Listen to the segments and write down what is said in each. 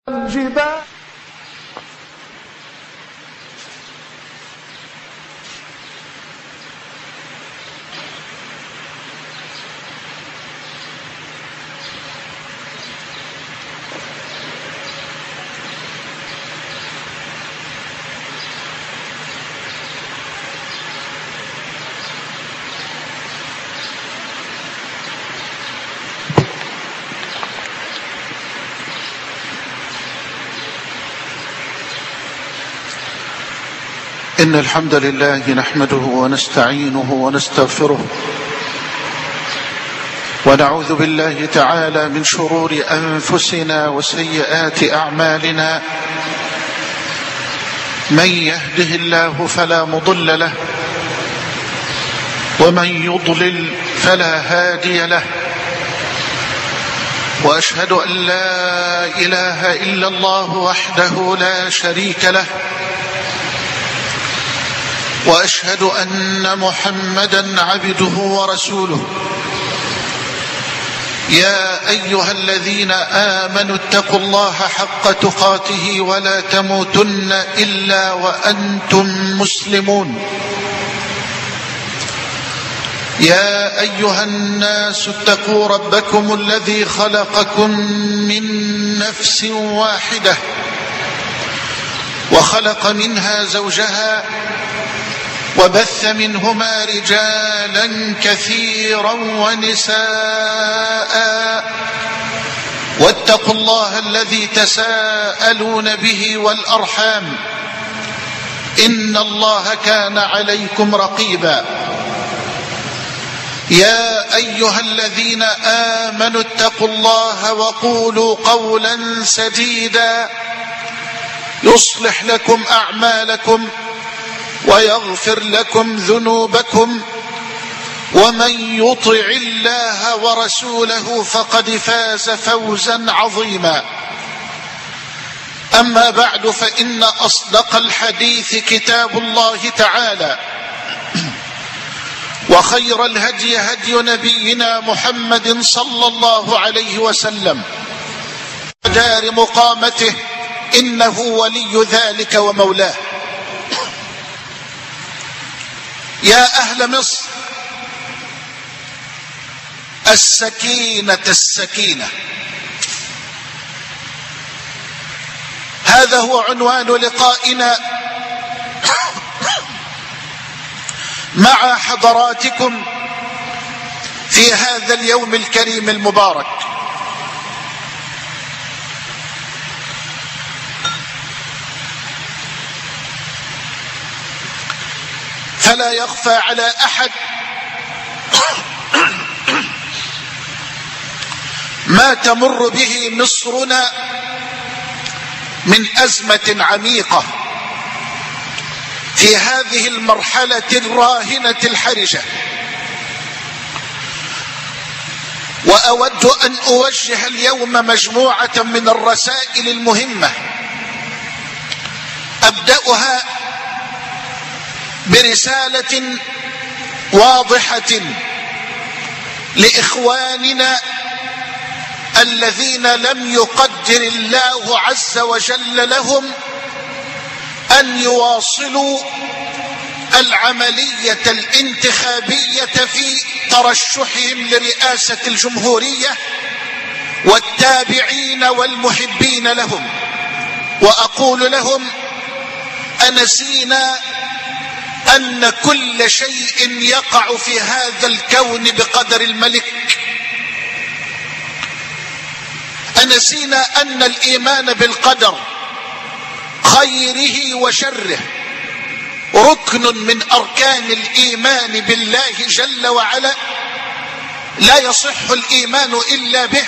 الجبال إن الحمد لله نحمده ونستعينه ونستغفره ونعوذ بالله تعالى من شرور أنفسنا وسيئات أعمالنا. من يهده الله فلا مضل له ومن يضلل فلا هادي له، وأشهد أن لا إله إلا الله وحده لا شريك له، وأشهد أن محمدا عبده ورسوله. يا أيها الذين آمنوا اتقوا الله حق تقاته ولا تموتن إلا وأنتم مسلمون. يا أيها الناس اتقوا ربكم الذي خلقكم من نفس واحدة وخلق منها زوجها وبث منهما رجالا كثيرا ونساء، واتقوا الله الذي تساءلون به والأرحام إن الله كان عليكم رقيبا. يا أيها الذين آمنوا اتقوا الله وقولوا قولا سديدا يصلح لكم أعمالكم ويغفر لكم ذنوبكم، ومن يطع الله ورسوله فقد فاز فوزا عظيما. أما بعد، فإن أصدق الحديث كتاب الله تعالى، وخير الهدي هدي نبينا محمد صلى الله عليه وسلم، دار مقامته إنه ولي ذلك ومولاه. يا أهل مصر، السكينة السكينة، هذا هو عنوان لقائنا مع حضراتكم في هذا اليوم الكريم المبارك. فلا يخفى على أحد ما تمر به مصرنا من أزمة عميقة في هذه المرحلة الراهنة الحرجة. وأود أن أوجه اليوم مجموعة من الرسائل المهمة، أبدأها برسالة واضحة لإخواننا الذين لم يقدر الله عز وجل لهم أن يواصلوا العملية الانتخابية في ترشحهم لرئاسة الجمهورية والتابعين والمحبين لهم. وأقول لهم: أنسينا أن كل شيء يقع في هذا الكون بقدر الملك. أنسينا أن الإيمان بالقدر خيره وشره ركن من أركان الإيمان بالله جل وعلا، لا يصح الإيمان إلا به.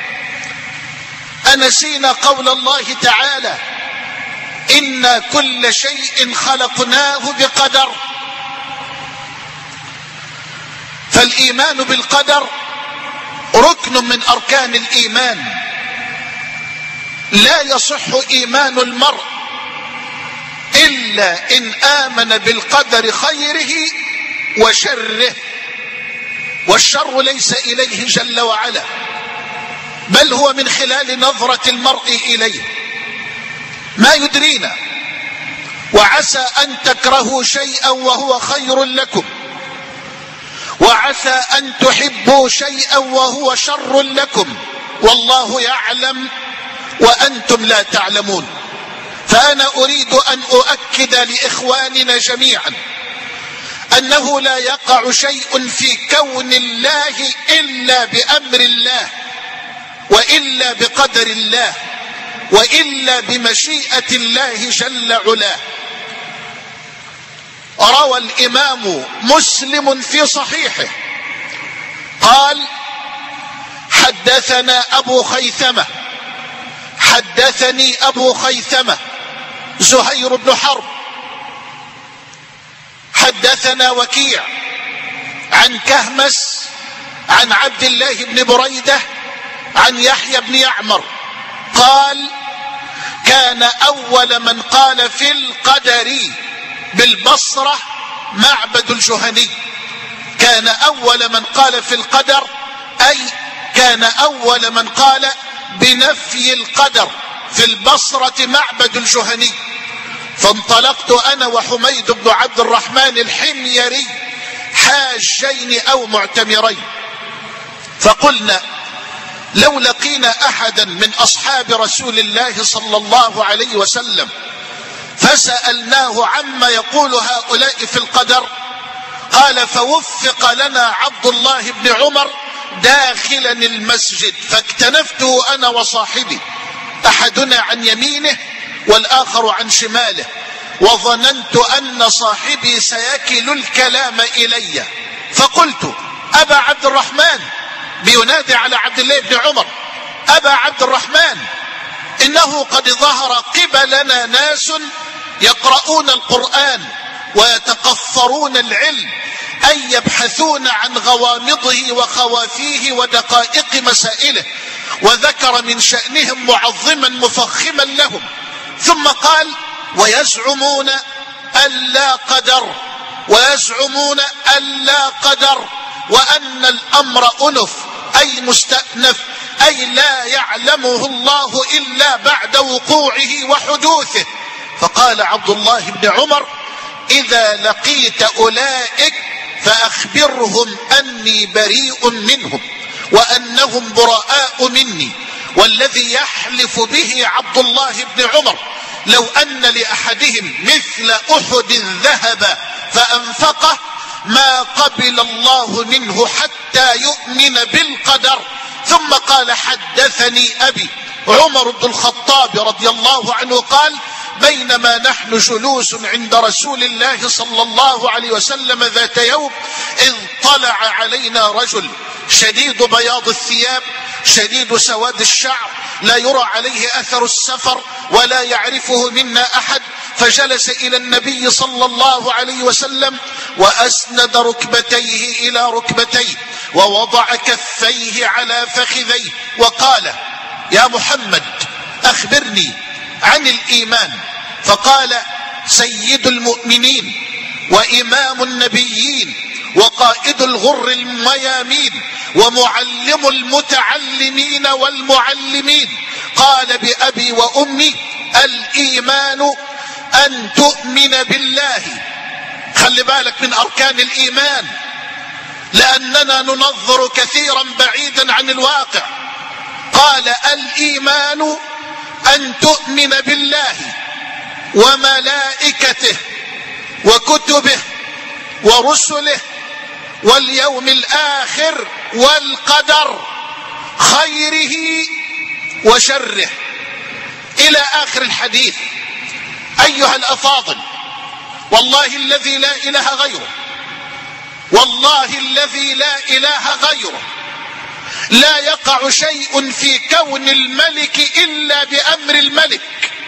أنسينا قول الله تعالى: إن كل شيء خلقناه بقدر. فالإيمان بالقدر ركن من أركان الإيمان، لا يصح إيمان المرء إلا إن آمن بالقدر خيره وشره، والشر ليس إليه جل وعلا، بل هو من خلال نظرة المرء إليه. ما يدرينا، وعسى أن تكرهوا شيئا وهو خير لكم، وعسى أن تحبوا شيئا وهو شر لكم، والله يعلم وأنتم لا تعلمون. فأنا أريد أن أؤكد لإخواننا جميعا أنه لا يقع شيء في كون الله إلا بأمر الله، وإلا بقدر الله، وإلا بمشيئة الله جل علاه. روى الإمام مسلم في صحيحه قال: حدثنا أبو خيثمة، حدثني أبو خيثمة زهير بن حرب، حدثنا وكيع عن كهمس عن عبد الله بن بريدة عن يحيى بن يعمر قال: كان أول من قال في القدر بالبصرة معبد الجهني. كان أول من قال في القدر أي كان أول من قال بنفي القدر في البصرة معبد الجهني. فانطلقت أنا وحميد بن عبد الرحمن الحميري حاجين أو معتمرين، فقلنا: لو لقينا أحدا من أصحاب رسول الله صلى الله عليه وسلم فسألناه عما يقول هؤلاء في القدر، قال: فوفق لنا عبد الله بن عمر داخلا المسجد، فاكتنفته أنا وصاحبي، أحدنا عن يمينه والآخر عن شماله، وظننت أن صاحبي سيكل الكلام إلي، فقلت: أبا عبد الرحمن، بينادي على عبد الله بن عمر: أبا عبد الرحمن، إنه قد ظهر قبلنا ناس يقرؤون القرآن ويتقفرون العلم، أي يبحثون عن غوامضه وخوافيه ودقائق مسائله، وذكر من شأنهم معظما مفخما لهم، ثم قال: ويزعمون أن لا قدر، ويزعمون أن لا قدر، وأن الأمر أنف أي مستأنف، أي لا يعلمه الله إلا بعد وقوعه وحدوثه. فقال عبد الله بن عمر: إذا لقيت أولئك فأخبرهم أني بريء منهم وأنهم براء مني، والذي يحلف به عبد الله بن عمر لو أن لأحدهم مثل أحد ذهب فأنفقه ما قبل الله منه حتى يؤمن بالقدر. ثم قال: حدثني أبي عمر بن الخطاب رضي الله عنه قال: بينما نحن جلوس عند رسول الله صلى الله عليه وسلم ذات يوم، إذ طلع علينا رجل شديد بياض الثياب شديد سواد الشعر، لا يرى عليه أثر السفر ولا يعرفه منا أحد، فجلس إلى النبي صلى الله عليه وسلم وأسند ركبتيه إلى ركبتيه ووضع كفيه على فخذيه وقال: يا محمد أخبرني عن الإيمان. فقال: سيد المؤمنين وإمام النبيين وقائد الغر الميامين ومعلم المتعلمين والمعلمين، قال: بأبي وأمي الإيمان أن تؤمن بالله. خلي بالك من أركان الإيمان، لأننا ننظر كثيرا بعيدا عن الواقع. قال: الإيمان أن تؤمن بالله وملائكته وكتبه ورسله واليوم الآخر والقدر خيره وشره، إلى آخر الحديث. أيها الأفاضل، والله الذي لا إله غيره، والله الذي لا إله غيره، لا يقع شيء في كون الملك إلا بأمر الملك،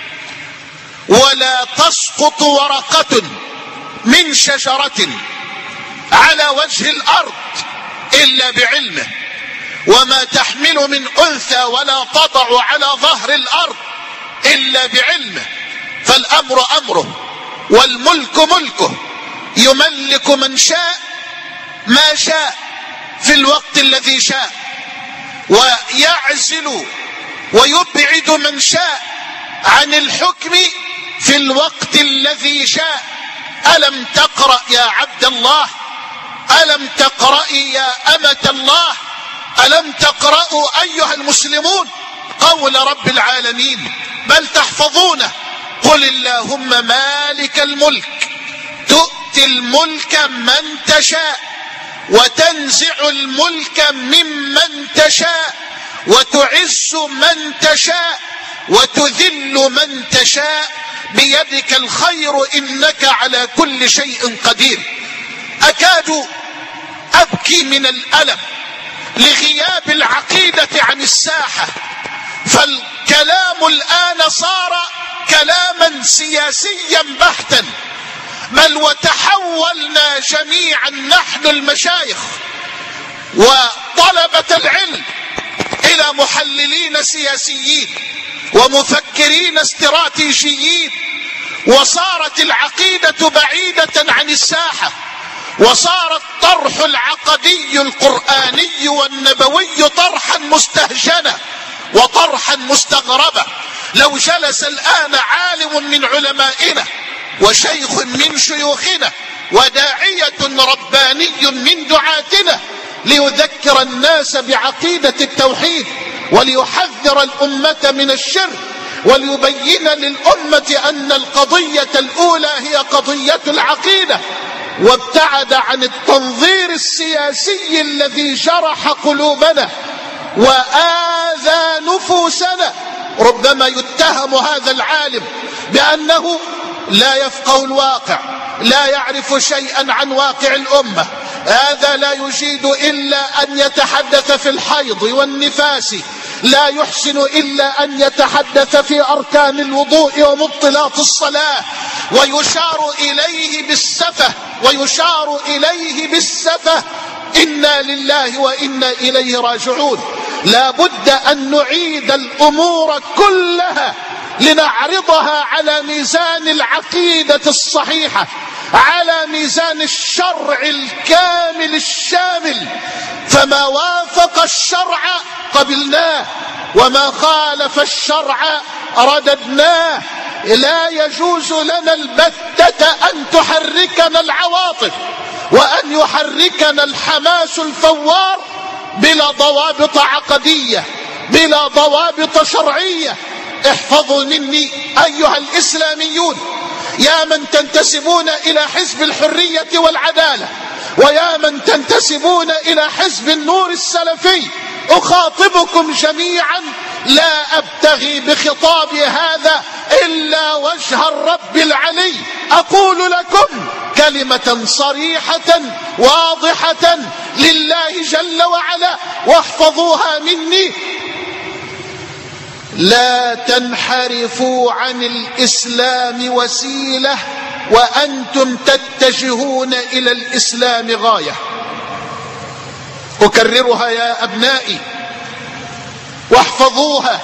ولا تسقط ورقة من شجرة على وجه الأرض إلا بعلمه، وما تحمل من أنثى ولا تضع على ظهر الأرض إلا بعلمه. فالأمر أمره والملك ملكه، يملك من شاء ما شاء في الوقت الذي شاء، ويعزل ويبعد من شاء عن الحكم في الوقت الذي شاء. ألم تقرأ يا عبد الله؟ ألم تقرأي يا أمة الله؟ ألم تقرأوا أيها المسلمون قول رب العالمين؟ بل تحفظونه. قل اللهم مالك الملك تؤتي الملك من تشاء وتنزع الملك ممن تشاء وتعز من تشاء وتذل من تشاء بيدك الخير إنك على كل شيء قدير. أكاد أبكي من الألم لغياب العقيدة عن الساحة، فالكلام الآن صار كلاما سياسيا بحتا، بل وتحولنا جميعا نحن المشايخ وطلبة العلم إلى محللين سياسيين ومفكرين استراتيجيين، وصارت العقيدة بعيدة عن الساحة، وصار الطرح العقدي القرآني والنبوي طرحا مستهجنا وطرحا مستغربا. لو جلس الآن عالم من علمائنا وشيخ من شيوخنا وداعية رباني من دعاتنا ليذكر الناس بعقيدة التوحيد وليحذر الأمة من الشرك وليبين للأمة أن القضية الأولى هي قضية العقيدة، وابتعد عن التنظير السياسي الذي جرح قلوبنا وآذى نفوسنا، ربما يتهم هذا العالم بأنه لا يفقه الواقع، لا يعرف شيئا عن واقع الأمة، هذا لا يجيد إلا أن يتحدث في الحيض والنفاس، لا يحسن إلا أن يتحدث في أركان الوضوء ومبطلات الصلاة، ويشار إليه بالسفة إنا لله وإنا إليه راجعون. لا بد أن نعيد الأمور كلها لنعرضها على ميزان العقيدة الصحيحة، على ميزان الشرع الكامل الشامل، فما وافق الشرع قبلناه وما خالف الشرع رددناه. لا يجوز لنا البتة أن تحركنا العواطف وأن يحركنا الحماس الفوار بلا ضوابط عقدية، بلا ضوابط شرعية. احفظوا مني أيها الإسلاميون، يا من تنتسبون إلى حزب الحرية والعدالة ويا من تنتسبون إلى حزب النور السلفي، أخاطبكم جميعا، لا أبتغي بخطابي هذا إلا وجه الرب العلي. أقول لكم كلمة صريحة واضحة لله جل وعلا، واحفظوها مني: لا تنحرفوا عن الإسلام وسيلة وأنتم تتجهون إلى الإسلام غاية. أكررها يا أبنائي واحفظوها: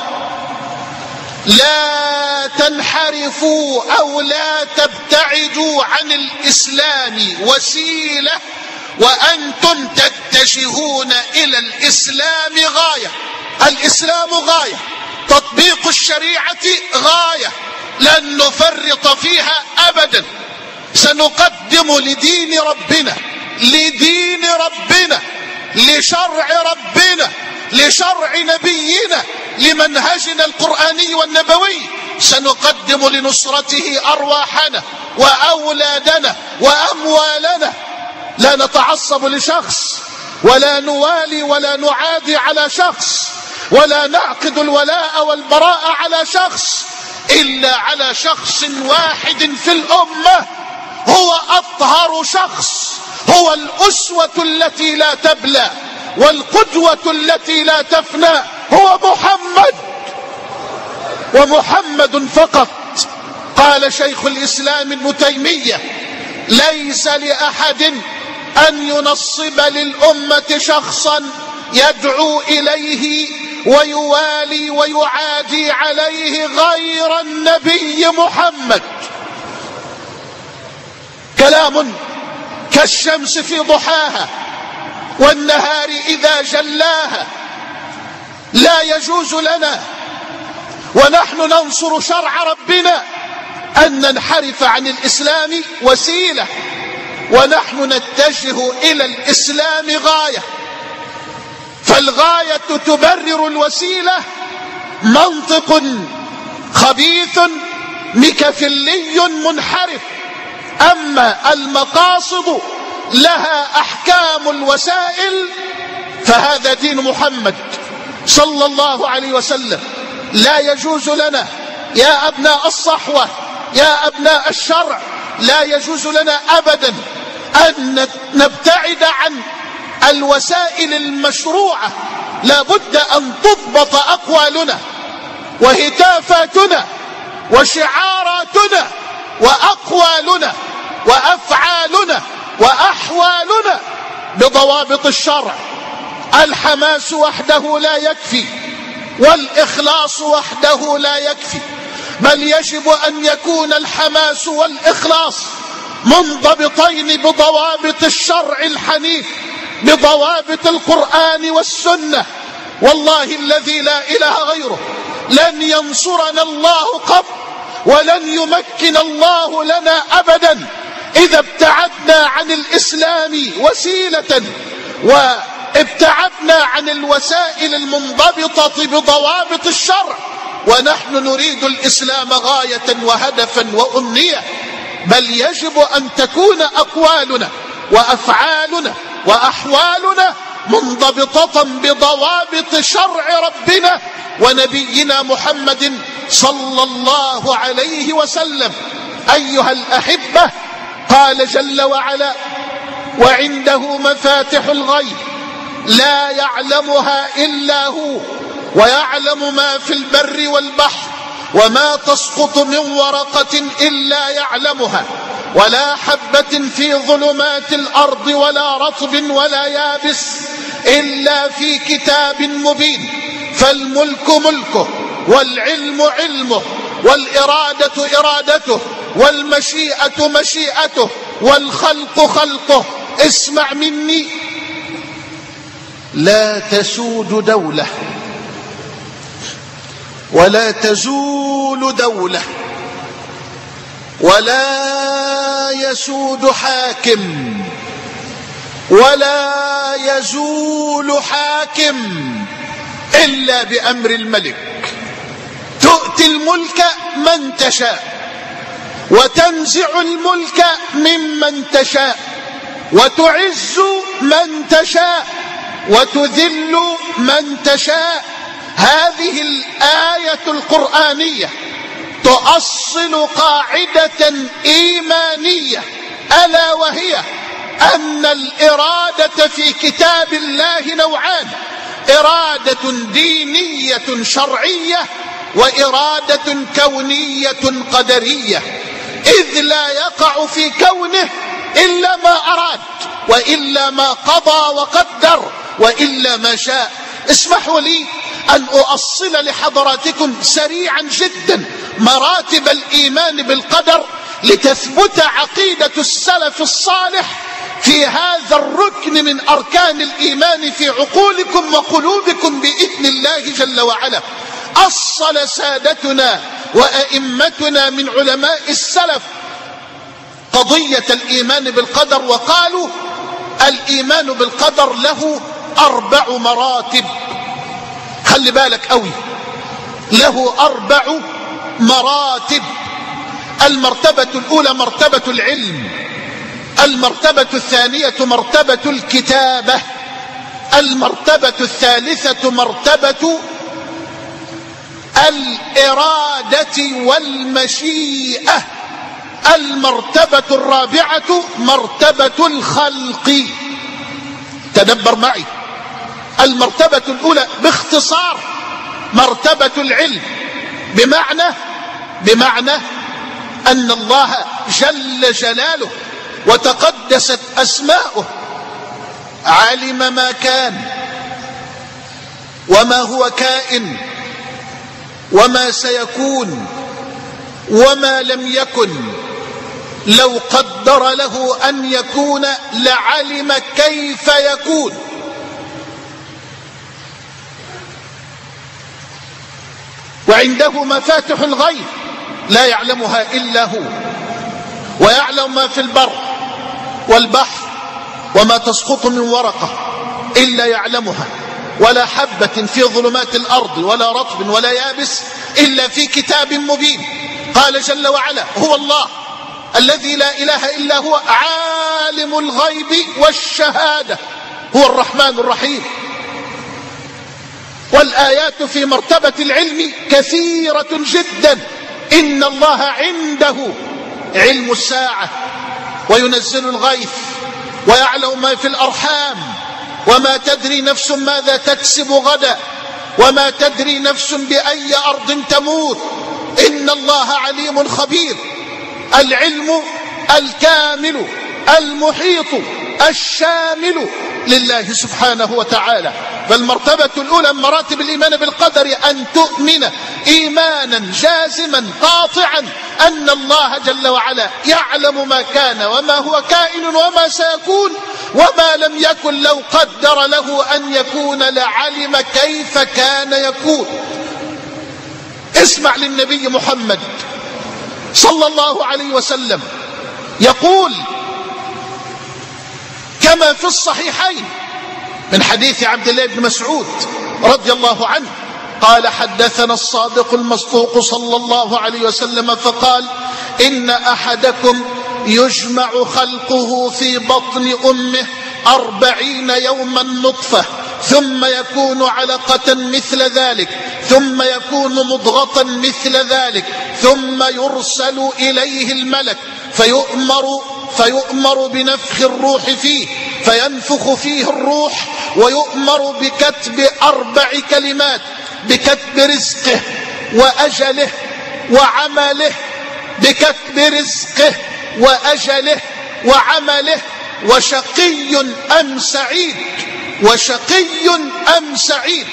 لا تنحرفوا أو لا تبتعدوا عن الإسلام وسيلة وأنتم تتجهون إلى الإسلام غاية. الإسلام غاية، تطبيق الشريعة غاية، لن نفرط فيها أبدا. سنقدم لدين ربنا، لشرع ربنا، لشرع نبينا، لمنهجنا القرآني والنبوي، سنقدم لنصرته أرواحنا وأولادنا وأموالنا. لا نتعصب لشخص ولا نوالي ولا نعادي على شخص ولا نعقد الولاء والبراء على شخص، إلا على شخص واحد في الأمة هو أطهر شخص، هو الأسوة التي لا تبلى والقدوة التي لا تفنى، هو محمد ومحمد فقط. قال شيخ الإسلام ابن تيمية: ليس لأحد أن ينصب للأمة شخصا يدعو إليه ويوالي ويعادي عليه غير النبي محمد. كلام كالشمس في ضحاها والنهار إذا جلاها. لا يجوز لنا ونحن ننصر شرع ربنا. أن ننحرف عن الإسلام وسيلة، ونحن نتجه إلى الإسلام غاية، فالغاية تبرر الوسيلة. منطق خبيث ميكافيلي منحرف. أما المقاصد لها أحكام الوسائل فهذا دين محمد صلى الله عليه وسلم. لا يجوز لنا يا أبناء الصحوة، يا أبناء الشرع، لا يجوز لنا أبدا أن نبتعد عن الوسائل المشروعة. لا بد أن تضبط أقوالنا وهتافاتنا وشعاراتنا وأقوالنا وأفعالنا وأحوالنا بضوابط الشرع. الحماس وحده لا يكفي، والإخلاص وحده لا يكفي، بل يجب أن يكون الحماس والإخلاص منضبطين بضوابط الشرع الحنيف، بضوابط القرآن والسنة. والله الذي لا إله غيره لن ينصرنا الله قط، ولن يمكن الله لنا أبدا إذا ابتعدنا عن الإسلام وسيلة، وابتعدنا عن الوسائل المنضبطة بضوابط الشرع، ونحن نريد الإسلام غاية وهدفا وأمنية. بل يجب أن تكون أقوالنا وأفعالنا وأحوالنا منضبطة بضوابط شرع ربنا ونبينا محمد صلى الله عليه وسلم. أيها الأحبة، قال جل وعلا: وعنده مفاتح الغيب لا يعلمها إلا هو ويعلم ما في البر والبحر وما تسقط من ورقة إلا يعلمها ولا حبة في ظلمات الأرض ولا رطب ولا يابس إلا في كتاب مبين. فالملك ملكه، والعلم علمه، والإرادة إرادته، والمشيئة مشيئته، والخلق خلقه. اسمع مني: لا تسود دولة ولا تزول دولة ولا يسود حاكم ولا يزول حاكم إلا بأمر الملك. تؤتي الملك من تشاء وتنزع الملك ممن تشاء وتعز من تشاء وتذل من تشاء. هذه الآية القرآنية تؤصل قاعدة إيمانية، ألا وهي أن الإرادة في كتاب الله نوعان: إرادة دينية شرعية وإرادة كونية قدرية. إذ لا يقع في كونه إلا ما أراد، وإلا ما قضى وقدر، وإلا ما شاء. اسمحوا لي أن أؤصل لحضراتكم سريعا جدا مراتب الإيمان بالقدر لتثبت عقيدة السلف الصالح في هذا الركن من أركان الإيمان في عقولكم وقلوبكم بإذن الله جل وعلا. أصل سادتنا وأئمتنا من علماء السلف قضية الإيمان بالقدر، وقالوا: الإيمان بالقدر له 4 مراتب. خلي بالك قوي، له 4 مراتب. المرتبة الأولى مرتبة العلم، المرتبة الثانية مرتبة الكتابة، المرتبة الثالثة مرتبة الإرادة والمشيئة، المرتبة الرابعة مرتبة الخلق. تدبر معي. المرتبة الأولى باختصار مرتبة العلم، بمعنى أن الله جل جلاله وتقدست أسماؤه علم ما كان وما هو كائن وما سيكون وما لم يكن. لو قدر له أن يكون لعلم كيف يكون. وعنده مفاتح الغيب لا يعلمها إلا هو، ويعلم ما في البر والبحر، وما تسقط من ورقة إلا يعلمها، ولا حبة في ظلمات الأرض ولا رطب ولا يابس إلا في كتاب مبين. قال جل وعلا: هو الله الذي لا إله إلا هو عالم الغيب والشهادة، هو الرحمن الرحيم. والآيات في مرتبة العلم كثيرة جدا. إن الله عنده علم الساعة وينزل الغيث ويعلم ما في الأرحام وما تدري نفس ماذا تكسب غدا وما تدري نفس بأي أرض تموت. إن الله عليم خبير. العلم الكامل المحيط الشامل لله سبحانه وتعالى. فالمرتبة الأولى من مراتب الإيمان بالقدر أن تؤمن إيمانا جازما قاطعا أن الله جل وعلا يعلم ما كان وما هو كائن وما سيكون، وما لم يكن لو قدر له أن يكون لعلم كيف كان يكون. اسمع للنبي محمد صلى الله عليه وسلم يقول كما في الصحيحين من حديث عبد الله بن مسعود رضي الله عنه قال: حدثنا الصادق المصدوق صلى الله عليه وسلم فقال: إن أحدكم يجمع خلقه في بطن أمه 40 يوما نطفة، ثم يكون علقة مثل ذلك، ثم يكون مضغة مثل ذلك، ثم يرسل إليه الملك فيؤمر بنفخ الروح فيه، فينفخ فيه الروح، ويؤمر بكتب 4 كلمات: بكتب رزقه وأجله وعمله، بكتب رزقه وأجله وعمله، وشقي أم سعيد، وشقي أم سعيد.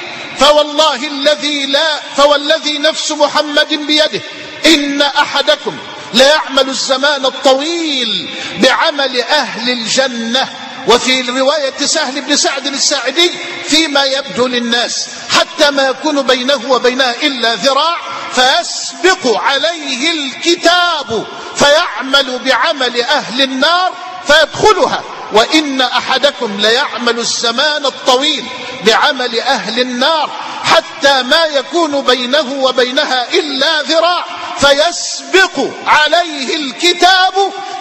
فوالذي نفس محمد بيده إن أحدكم ليعمل الزمان الطويل بعمل أهل الجنة. وفي رواية سهل بن سعد الساعدي: فيما يبدو للناس حتى ما يكون بينه وبينها إلا ذراع، فيسبق عليه الكتاب فيعمل بعمل أهل النار فيدخلها. وإن أحدكم ليعمل الزمان الطويل بعمل أهل النار حتى ما يكون بينه وبينها إلا ذراع، فيسبق عليه الكتاب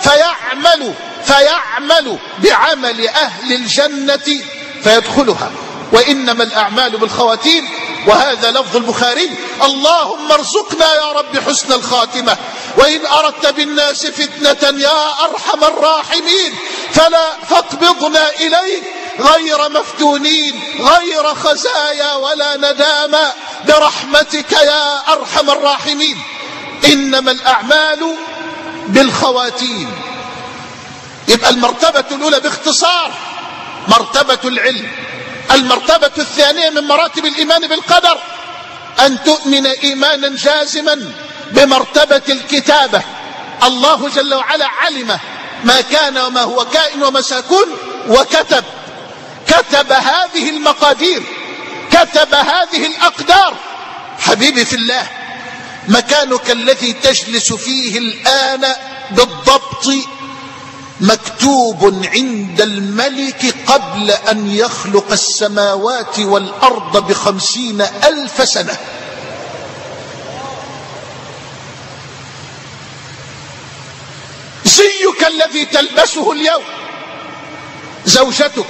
فيعمل بعمل أهل الجنة فيدخلها. وإنما الأعمال بالخواتيم. وهذا لفظ البخاري: اللهم ارزقنا يا رب حسن الخاتمة، وإن أردت بالناس فتنة يا أرحم الراحمين فاقبضنا إليك غير مفتونين غير خزايا ولا ندامى برحمتك يا أرحم الراحمين. إنما الأعمال بالخواتيم. يبقى المرتبة الأولى باختصار مرتبة العلم. المرتبة الثانية من مراتب الإيمان بالقدر أن تؤمن إيمانا جازما بمرتبة الكتابة. الله جل وعلا علم ما كان وما هو كائن وما سيكون، كتب هذه المقادير، كتب هذه الأقدار. حبيبي في الله، مكانك الذي تجلس فيه الآن بالضبط مكتوب عند الملك قبل أن يخلق السماوات والأرض ب50,000 سنة. زيك الذي تلبسه اليوم، زوجتك،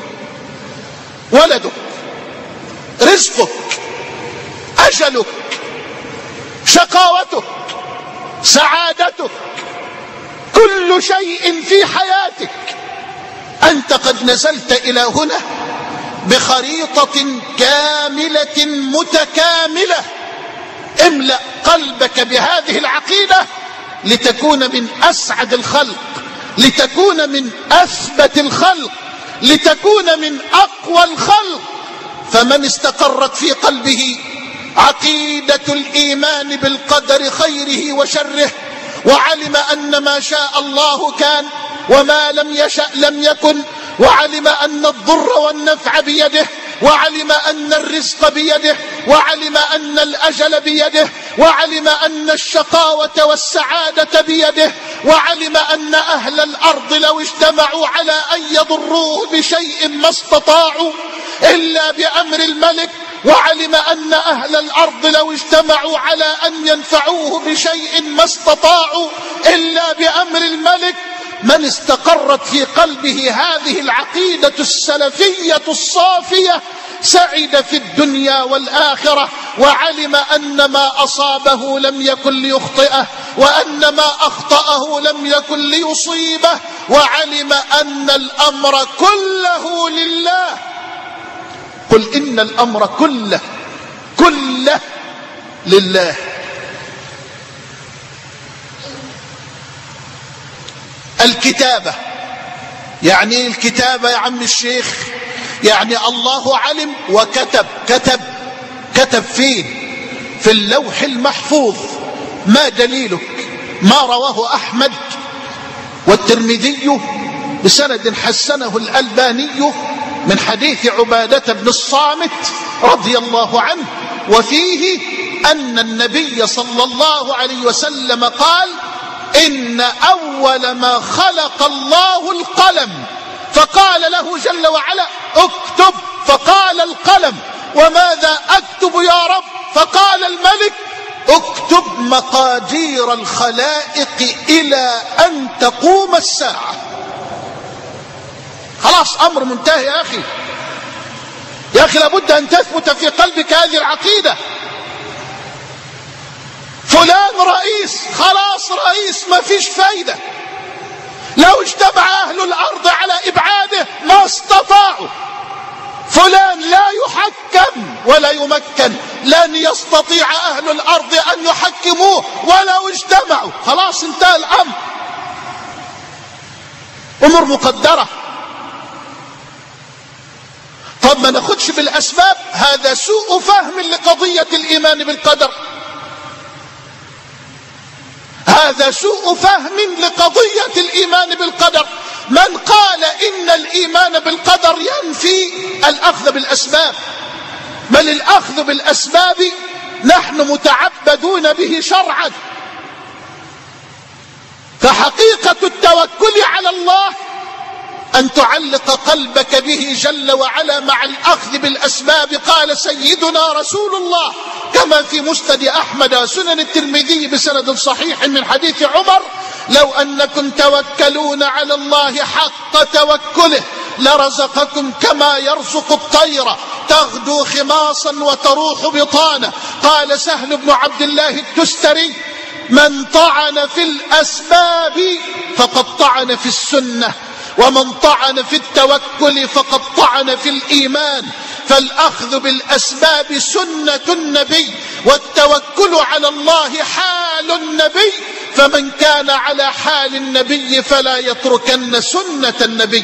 ولدك، رزقك، أجلك، شقاوتك، سعادتك، كل شيء في حياتك أنت قد نزلت إلى هنا بخريطة كاملة متكاملة. املأ قلبك بهذه العقيدة لتكون من أسعد الخلق، لتكون من أثبت الخلق، لتكون من أقوى الخلق. فمن استقرت في قلبه عقيدة الإيمان بالقدر خيره وشره، وعلم أن ما شاء الله كان وما لم يشأ لم يكن، وعلم أن الضر والنفع بيده، وعلم أن الرزق بيده، وعلم أن الأجل بيده، وعلم أن الشقاوة والسعادة بيده، وعلم أن أهل الأرض لو اجتمعوا على أن يضروه بشيء ما استطاعوا إلا بأمر الملك، وعلم أن أهل الأرض لو اجتمعوا على أن ينفعوه بشيء ما استطاعوا إلا بأمر الملك. من استقرت في قلبه هذه العقيدة السلفية الصافية سعد في الدنيا والآخرة، وعلم أن ما أصابه لم يكن ليخطئه، وأن ما أخطأه لم يكن ليصيبه، وعلم أن الأمر كله لله. قل إن الأمر كله لله. الكتابة، يعني الكتابة يا عم الشيخ، يعني الله علم وكتب. كتب فين؟ في اللوح المحفوظ. ما دليلك؟ ما رواه أحمد والترمذي بسند حسنه الألباني من حديث عبادة بن الصامت رضي الله عنه، وفيه أن النبي صلى الله عليه وسلم قال: إن أول ما خلق الله القلم، فقال له جل وعلا: اكتب، فقال القلم: وماذا أكتب يا رب؟ فقال الملك: اكتب مقادير الخلائق إلى أن تقوم الساعة. خلاص، أمر منتهي يا أخي. يا أخي لابد أن تثبت في قلبك هذه العقيدة. فلان رئيس، خلاص رئيس، ما فيش فايدة. لو اجتمع أهل الأرض على إبعاده ما استطاعوا. فلان لا يحكم ولا يمكن، لن يستطيع أهل الأرض أن يحكموه ولو اجتمعوا. خلاص انتهى الأمر، أمور مقدرة. طب ما ناخدش بالأسباب؟ هذا سوء فهم لقضية الإيمان بالقدر. هذا سوء فهم لقضية الإيمان بالقدر. من قال إن الإيمان بالقدر ينفي الأخذ بالأسباب، بل الأخذ بالأسباب نحن متعبدون به شرعا. فحقيقة التوكل على الله أن تعلق قلبك به جل وعلا مع الأخذ بالأسباب. قال سيدنا رسول الله كما في مسند أحمد وسنن الترمذي بسند صحيح من حديث عمر: لو أنكم توكلون على الله حق توكله لرزقكم كما يرزق الطير تغدو خماصا وتروح بطانا. قال سهل بن عبد الله التستري: من طعن في الأسباب فقد طعن في السنة، ومن طعن في التوكل فقد طعن في الإيمان. فالأخذ بالأسباب سنة النبي، والتوكل على الله حال النبي. فمن كان على حال النبي فلا يتركن سنة النبي.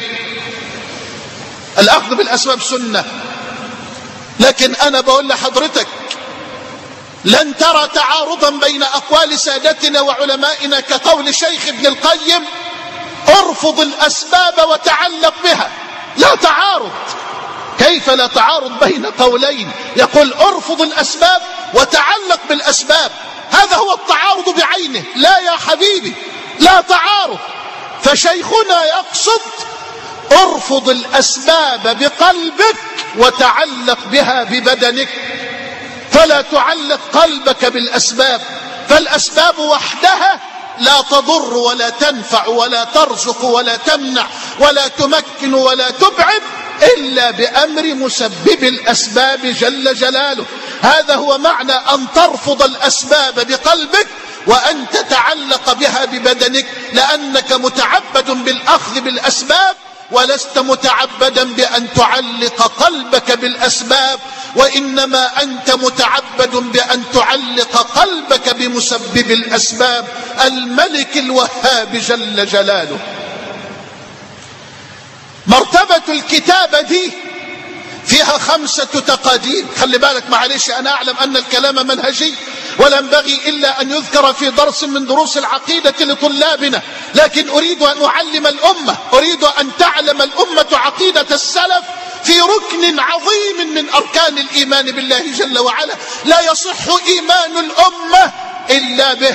الأخذ بالأسباب سنة. لكن أنا بقول لحضرتك لن ترى تعارضا بين أقوال سادتنا وعلمائنا كقول شيخ ابن القيم: ارفض الأسباب وتعلق بها. لا تعارض. كيف لا تعارض بين قولين؟ يقول ارفض الأسباب وتعلق بالأسباب. هذا هو التعارض بعينه. لا يا حبيبي، لا تعارض. فشيخنا يقصد ارفض الأسباب بقلبك وتعلق بها ببدنك، فلا تعلق قلبك بالأسباب. فالأسباب وحدها لا تضر ولا تنفع ولا ترزق ولا تمنع ولا تمكن ولا تبعد إلا بأمر مسبب الأسباب جل جلاله. هذا هو معنى أن ترفض الأسباب بقلبك وأن تتعلق بها ببدنك، لأنك متعبد بالأخذ بالأسباب ولست متعبدا بأن تعلق قلبك بالأسباب، وإنما أنت متعبد بأن تعلق قلبك بمسبب الأسباب الملك الوهاب جل جلاله. مرتبة الكتابة دي فيها 5 تقادير. خلي بالك، معلش أنا أعلم أن الكلام منهجي ولا ينبغي إلا أن يذكر في درس من دروس العقيدة لطلابنا، لكن أريد أن أعلم الأمة، أريد أن تعلم الأمة عقيدة السلف في ركن عظيم من أركان الإيمان بالله جل وعلا، لا يصح إيمان الأمة إلا به.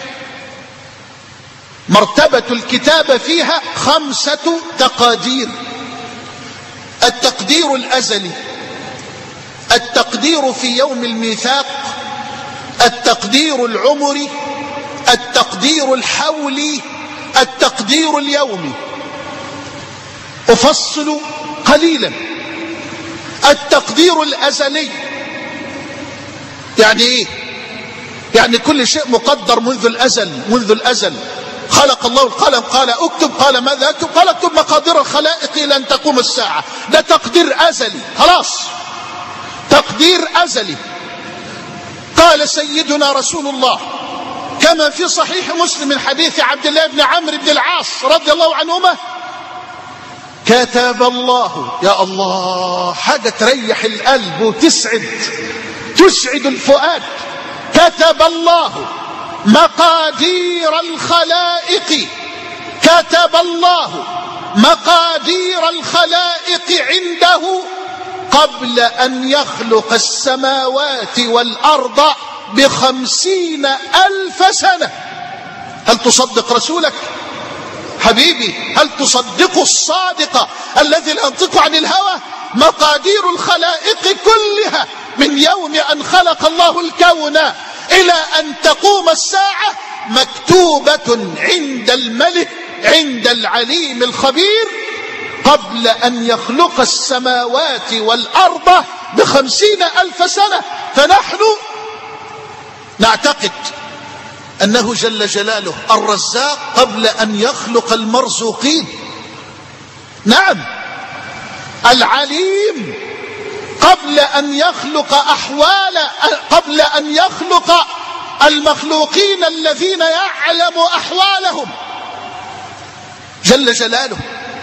مرتبة الكتابة فيها 5 تقادير: التقدير الأزلي، التقدير في يوم الميثاق، التقدير العمري، التقدير الحولي، التقدير اليومي. أفصل قليلا. التقدير الأزلي يعني إيه؟ يعني كل شيء مقدر منذ الأزل. خلق الله القلم، قال اكتب، قال ماذا اكتب؟ قال اكتب مقادير الخلائق إلى أن تقوم الساعة. ده تقدير أزلي، خلاص، تقدير أزلي. قال سيدنا رسول الله كما في صحيح مسلم من حديث عبد الله بن عمرو بن العاص رضي الله عنهما: كتب الله، يا الله، حاجة تريح القلب وتسعد الفؤاد. كتب الله مقادير الخلائق، كتب الله مقادير الخلائق عنده قبل أن يخلق السماوات والأرض ب50,000 سنة. هل تصدق رسولك حبيبي؟ هل تصدق الصادق الذي لا ينطق عن الهوى؟ مقادير الخلائق كلها من يوم أن خلق الله الكون إلى أن تقوم الساعة مكتوبة عند الملك، عند العليم الخبير، قبل أن يخلق السماوات والأرض ب50,000 سنة. فنحن نعتقد أنه جل جلاله الرزاق قبل أن يخلق المرزوقين. نعم، العليم قبل أن يخلق المخلوقين الذين يعلم أحوالهم جل جلاله.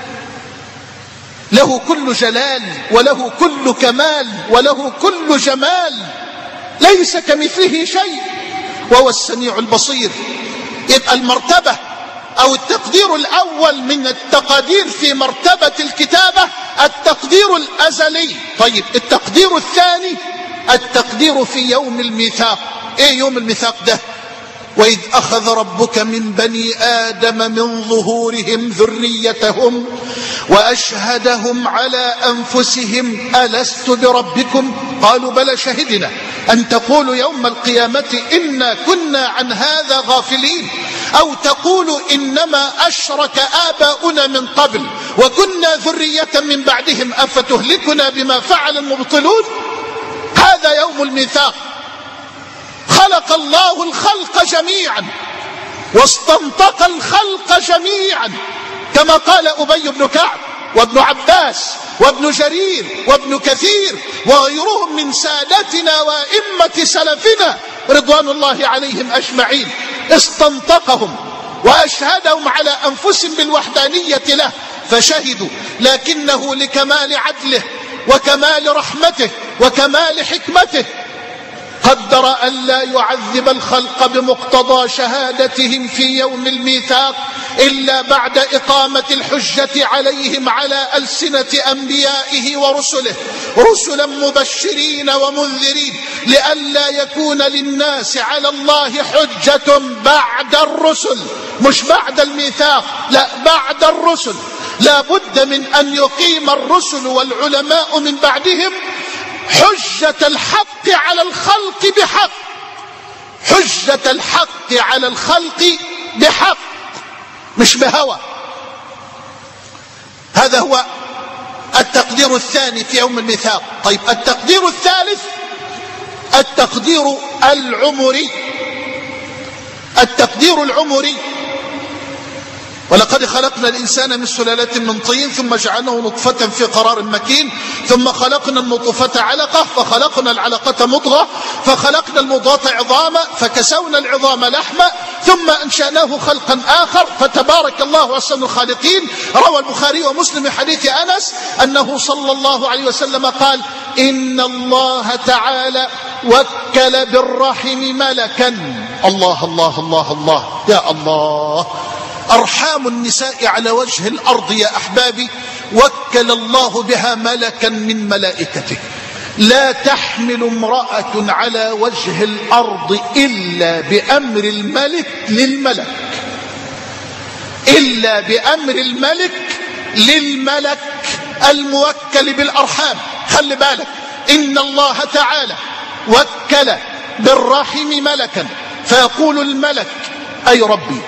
له كل جلال وله كل كمال وله كل جمال، ليس كمثله شيء وهو السميع البصير. يبقى المرتبة أو التقدير الأول من التقادير في مرتبة الكتابة التقدير الأزلي. طيب، التقدير الثاني التقدير في يوم الميثاق. إيه يوم الميثاق ده؟ وإذ أخذ ربك من بني آدم من ظهورهم ذريتهم وأشهدهم على أنفسهم ألست بربكم؟ قالوا بلى شهدنا أن تقولوا يوم القيامة إنا كنا عن هذا غافلين، أو تقولوا إنما أشرك آباؤنا من قبل وكنا ذرية من بعدهم أفتهلكنا بما فعل المبطلون. هذا يوم الميثاق. خلق الله الخلق جميعا واستنطق الخلق جميعا، كما قال أبي بن كعب وابن عباس وابن جرير وابن كثير وغيرهم من سادتنا وأئمة سلفنا رضوان الله عليهم أجمعين. استنطقهم وأشهدهم على أنفسهم بالوحدانية له فشهدوا، لكنه لكمال عدله وكمال رحمته وكمال حكمته قدر أن لا يعذب الخلق بمقتضى شهادتهم في يوم الميثاق إلا بعد إقامة الحجة عليهم على ألسنة أنبيائه ورسله، رسلا مبشرين ومنذرين، لئلا يكون للناس على الله حجة بعد الرسل، مش بعد الميثاق، لا، بعد الرسل. لا بد من أن يقيم الرسل والعلماء من بعدهم حجة الحق على الخلق بحق، حجة الحق على الخلق بحق، مش بهوى. هذا هو التقدير الثاني في يوم الميثاق. طيب، التقدير الثالث التقدير العمري. التقدير العمري: ولقد خلقنا الإنسان من سلالة من طين ثم جعلناه نطفة في قرار مكين ثم خلقنا النطفة علقة فخلقنا العلقة مضغة فخلقنا المضغة عظاما فكسونا العظام لحما ثم أنشأناه خلقا آخر فتبارك الله أحسن الخالقين. روى البخاري ومسلم من حديث أنس أنه صلى الله عليه وسلم قال: إن الله تعالى وكل بالرحم ملكا. الله الله الله الله، يا الله، أرحام النساء على وجه الأرض يا أحبابي وكل الله بها ملكا من ملائكته، لا تحمل امرأة على وجه الأرض إلا بأمر الملك للملك، إلا بأمر الملك للملك الموكل بالأرحام. خلي بالك، إن الله تعالى وكل بالرحم ملكا، فيقول الملك: أي ربي،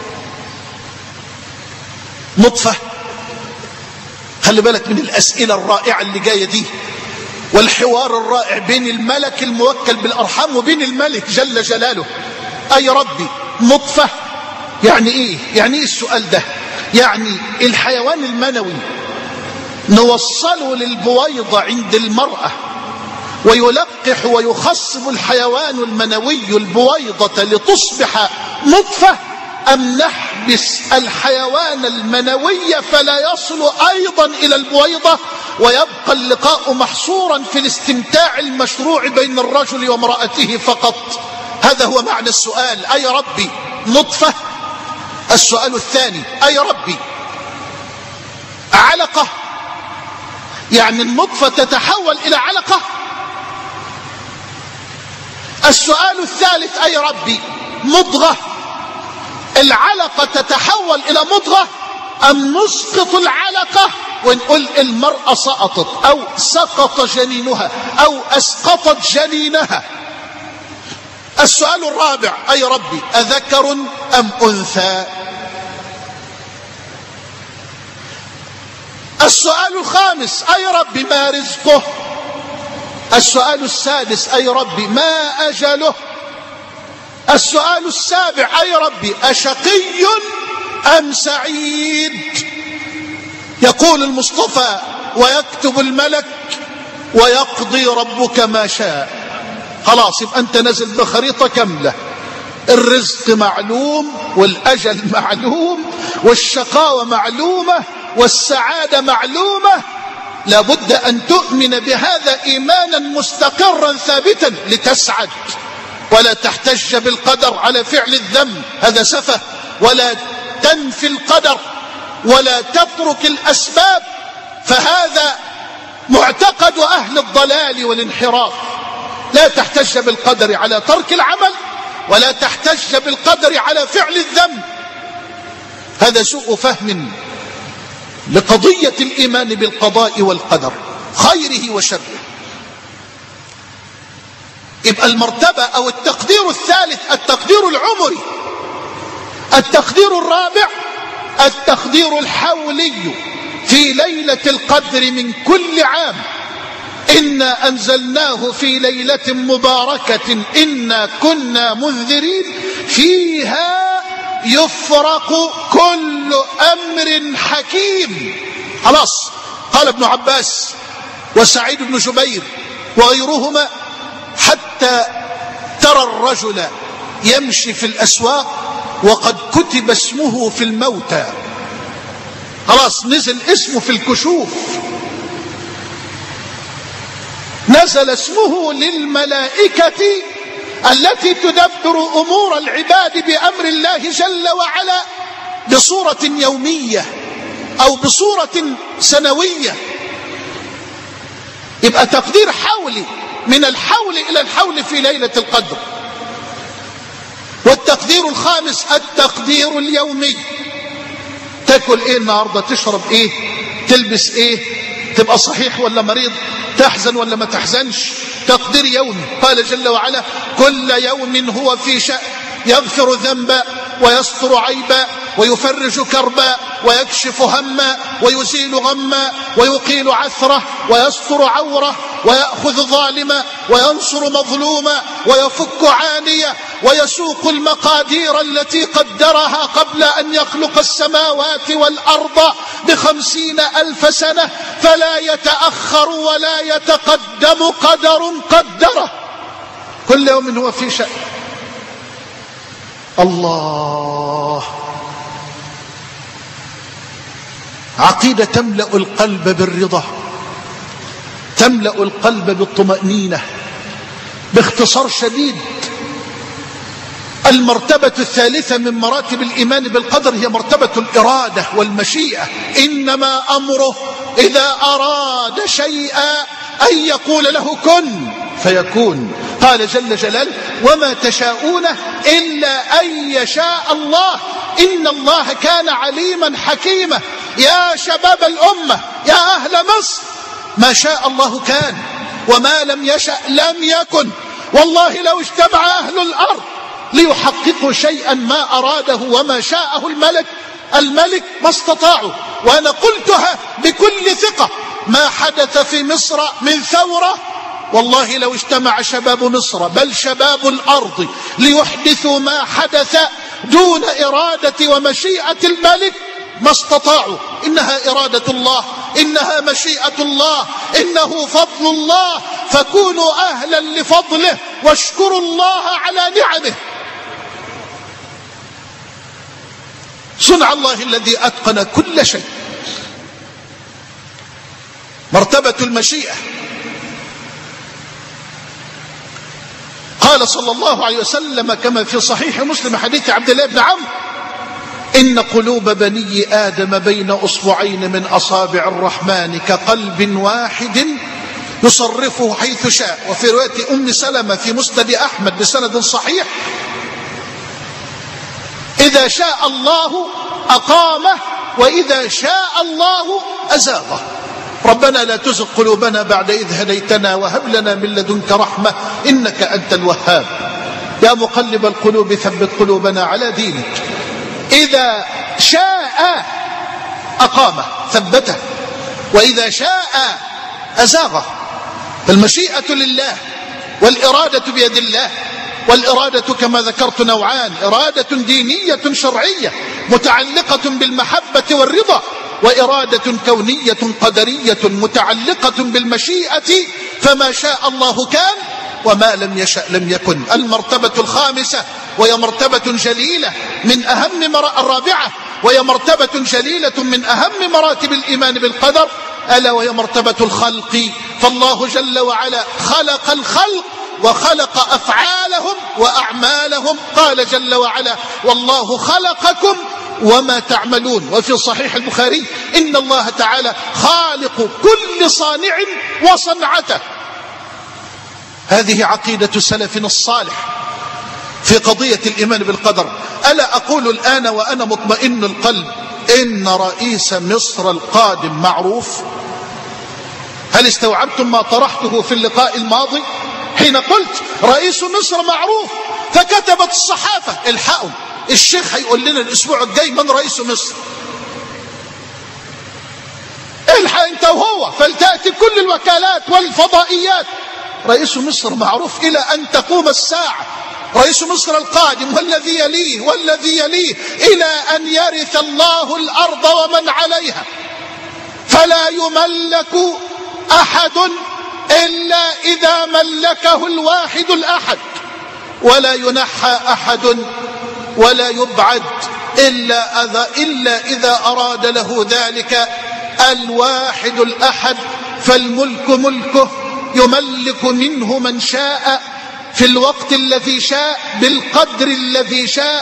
نطفة. خلي بالك من الأسئلة الرائعة اللي جاية دي، والحوار الرائع بين الملك الموكل بالأرحام وبين الملك جل جلاله. أي ربي، نطفة يعني إيه؟ يعني إيه السؤال ده؟ يعني الحيوان المنوي نوصله للبويضة عند المرأة ويلقح ويخصب الحيوان المنوي البويضة لتصبح نطفة، أم نحبس الحيوان المنوي فلا يصل أيضا إلى البويضة ويبقى اللقاء محصورا في الاستمتاع المشروع بين الرجل وامرأته فقط؟ هذا هو معنى السؤال. أي ربي، نطفة. السؤال الثاني: أي ربي، علقة، يعني النطفة تتحول إلى علقة. السؤال الثالث: أي ربي، مضغة، العلقة تتحول إلى مضغة أم نسقط العلقة ونقول المرأة سقطت أو سقط جنينها أو أسقطت جنينها؟ السؤال الرابع: أي ربي، أذكر أم أنثى؟ السؤال الخامس: أي ربي، ما رزقه؟ السؤال السادس: أي ربي، ما أجله؟ السؤال السابع: أي ربي، أشقي أم سعيد؟ يقول المصطفى: ويكتب الملك ويقضي ربك ما شاء. خلاص، يبقى أنت نزل بخريطة كاملة، الرزق معلوم والأجل معلوم والشقاوة معلومة والسعادة معلومة. لابد أن تؤمن بهذا إيمانا مستقرا ثابتا لتسعد، ولا تحتج بالقدر على فعل الذنب، هذا سفه، ولا تنفي القدر ولا تترك الأسباب، فهذا معتقد أهل الضلال والانحراف. لا تحتج بالقدر على ترك العمل ولا تحتج بالقدر على فعل الذنب، هذا سوء فهم لقضية الإيمان بالقضاء والقدر خيره وشره. يبقى المرتبة أو التقدير الثالث التقدير العمري. التقدير الرابع التقدير الحولي في ليلة القدر من كل عام. إنا أنزلناه في ليلة مباركة إنا كنا منذرين فيها يفرق كل أمر حكيم. خلاص، قال ابن عباس وسعيد بن جبير وغيرهما: حتى ترى الرجل يمشي في الأسواق وقد كتب اسمه في الموتى. خلاص، نزل اسمه في الكشوف، نزل اسمه للملائكة التي تدبر أمور العباد بأمر الله جل وعلا بصورة يومية أو بصورة سنوية. يبقى تقدير حولي من الحول إلى الحول في ليلة القدر. والتقدير الخامس التقدير اليومي. تاكل ايه النهاردة، تشرب ايه، تلبس ايه، تبقى صحيح ولا مريض، تحزن ولا ما تحزنش، تقدير يومي. قال جل وعلا: كل يوم هو في شأن، يغفر ذنبا ويستر عيبا ويفرج كربا ويكشف هما ويزيل غما ويقيل عثرة ويستر عورة ويأخذ ظالما وينصر مظلوما ويفك عانية ويسوق المقادير التي قدرها قبل أن يخلق السماوات والأرض ب50,000 سنة، فلا يتأخر ولا يتقدم قدر قدره. كل يوم هو في شأن. الله، عقيدة تملأ القلب بالرضا، تملأ القلب بالطمأنينة. باختصار شديد، المرتبة الثالثة من مراتب الإيمان بالقدر هي مرتبة الإرادة والمشيئة. إنما أمره إذا أراد شيئا أن يقول له كن فيكون. قال جل جلاله وما تشاءون إلا أن يشاء الله إن الله كان عليما حكيما. يا شباب الأمة، يا أهل مصر، ما شاء الله كان وما لم يشأ لم يكن. والله لو اجتمع أهل الأرض ليحققوا شيئا ما أراده وما شاءه الملك ما استطاعوا. وأنا قلتها بكل ثقة، ما حدث في مصر من ثورة والله لو اجتمع شباب مصر بل شباب الأرض ليحدثوا ما حدث دون إرادة ومشيئة الملك ما استطاعوا. إنها إرادة الله، إنها مشيئة الله، إنه فضل الله، فكونوا أهلا لفضله واشكروا الله على نعمه. صنع الله الذي أتقن كل شيء. مرتبة المشيئة، قال صلى الله عليه وسلم كما في صحيح مسلم حديث عبد الله بن عمرو إن قلوب بني آدم بين أصبعين من أصابع الرحمن كقلب واحد يصرفه حيث شاء. وفي رواية أم سلمة في مسند أحمد بسند صحيح إذا شاء الله أقامه وإذا شاء الله أزاغه. ربنا لا تزغ قلوبنا بعد إذ هديتنا وهب لنا من لدنك رحمة إنك أنت الوهاب. يا مقلب القلوب ثبت قلوبنا على دينك. إذا شاء أقامه ثبته وإذا شاء أزاغه. المشيئة لله والإرادة بيد الله. والإرادة كما ذكرت نوعان: إرادة دينية شرعية متعلقة بالمحبة والرضا، وإرادة كونية قدرية متعلقة بالمشيئة، فما شاء الله كان وما لم يشأ لم يكن. المرتبة الخامسة وهي مرتبة جليلة من أهم الرابعة وهي مرتبة جليلة من أهم مراتب الإيمان بالقدر، ألا وهي مرتبة الخلق. فالله جل وعلا خلق الخلق وخلق أفعالهم وأعمالهم. قال جل وعلا والله خلقكم وما تعملون. وفي صحيح البخاري إن الله تعالى خالق كل صانع وصنعته. هذه عقيدة سلفنا الصالح في قضية الإيمان بالقدر. ألا أقول الآن وأنا مطمئن القلب إن رئيس مصر القادم معروف؟ هل استوعبتم ما طرحته في اللقاء الماضي حين قلت رئيس مصر معروف؟ فكتبت الصحافة الحقوا الشيخ هيقول لنا الأسبوع الجاي من رئيس مصر. الحق انت وهو، فلتأتي كل الوكالات والفضائيات. رئيس مصر معروف إلى أن تقوم الساعة. رئيس مصر القادم والذي يليه والذي يليه إلى أن يرث الله الأرض ومن عليها، فلا يملك أحد إلا إذا ملكه الواحد الأحد، ولا ينحى أحد ولا يبعد إلا إذا أراد له ذلك الواحد الأحد. فالملك ملكه يملك منه من شاء في الوقت الذي شاء بالقدر الذي شاء،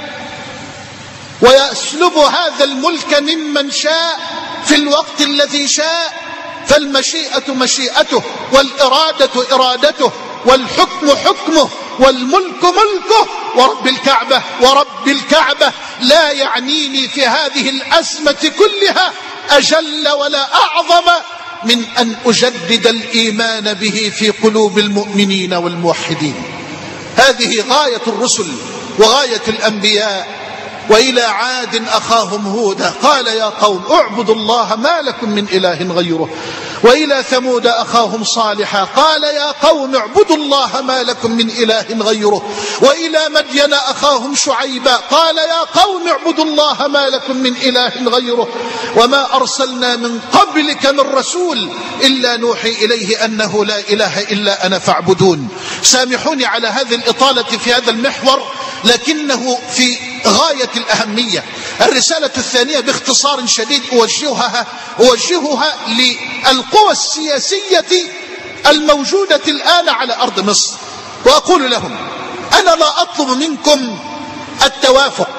ويسلب هذا الملك ممن شاء في الوقت الذي شاء. فالمشيئة مشيئته والإرادة إرادته والحكم حكمه والملك ملكه. ورب الكعبة لا يعنيني في هذه الأزمة كلها أجل ولا أعظم من أن أجدد الإيمان به في قلوب المؤمنين والموحدين. هذه غاية الرسل وغاية الأنبياء. وإلى عاد أخاهم هودا قال يا قوم اعبدوا الله ما لكم من إله غيره. وإلى ثمود أخاهم صالحا قال يا قوم اعبدوا الله ما لكم من إله غيره. وإلى مدين أخاهم شعيبا قال يا قوم اعبدوا الله ما لكم من إله غيره. وما أرسلنا من قبلك من رسول إلا نوحي إليه أنه لا إله إلا أنا فاعبدون. سامحوني على هذه الإطالة في هذا المحور، لكنه في غاية الأهمية. الرسالة الثانية باختصار شديد أوجهها للقوى السياسية الموجودة الآن على أرض مصر، وأقول لهم أنا لا أطلب منكم التوافق،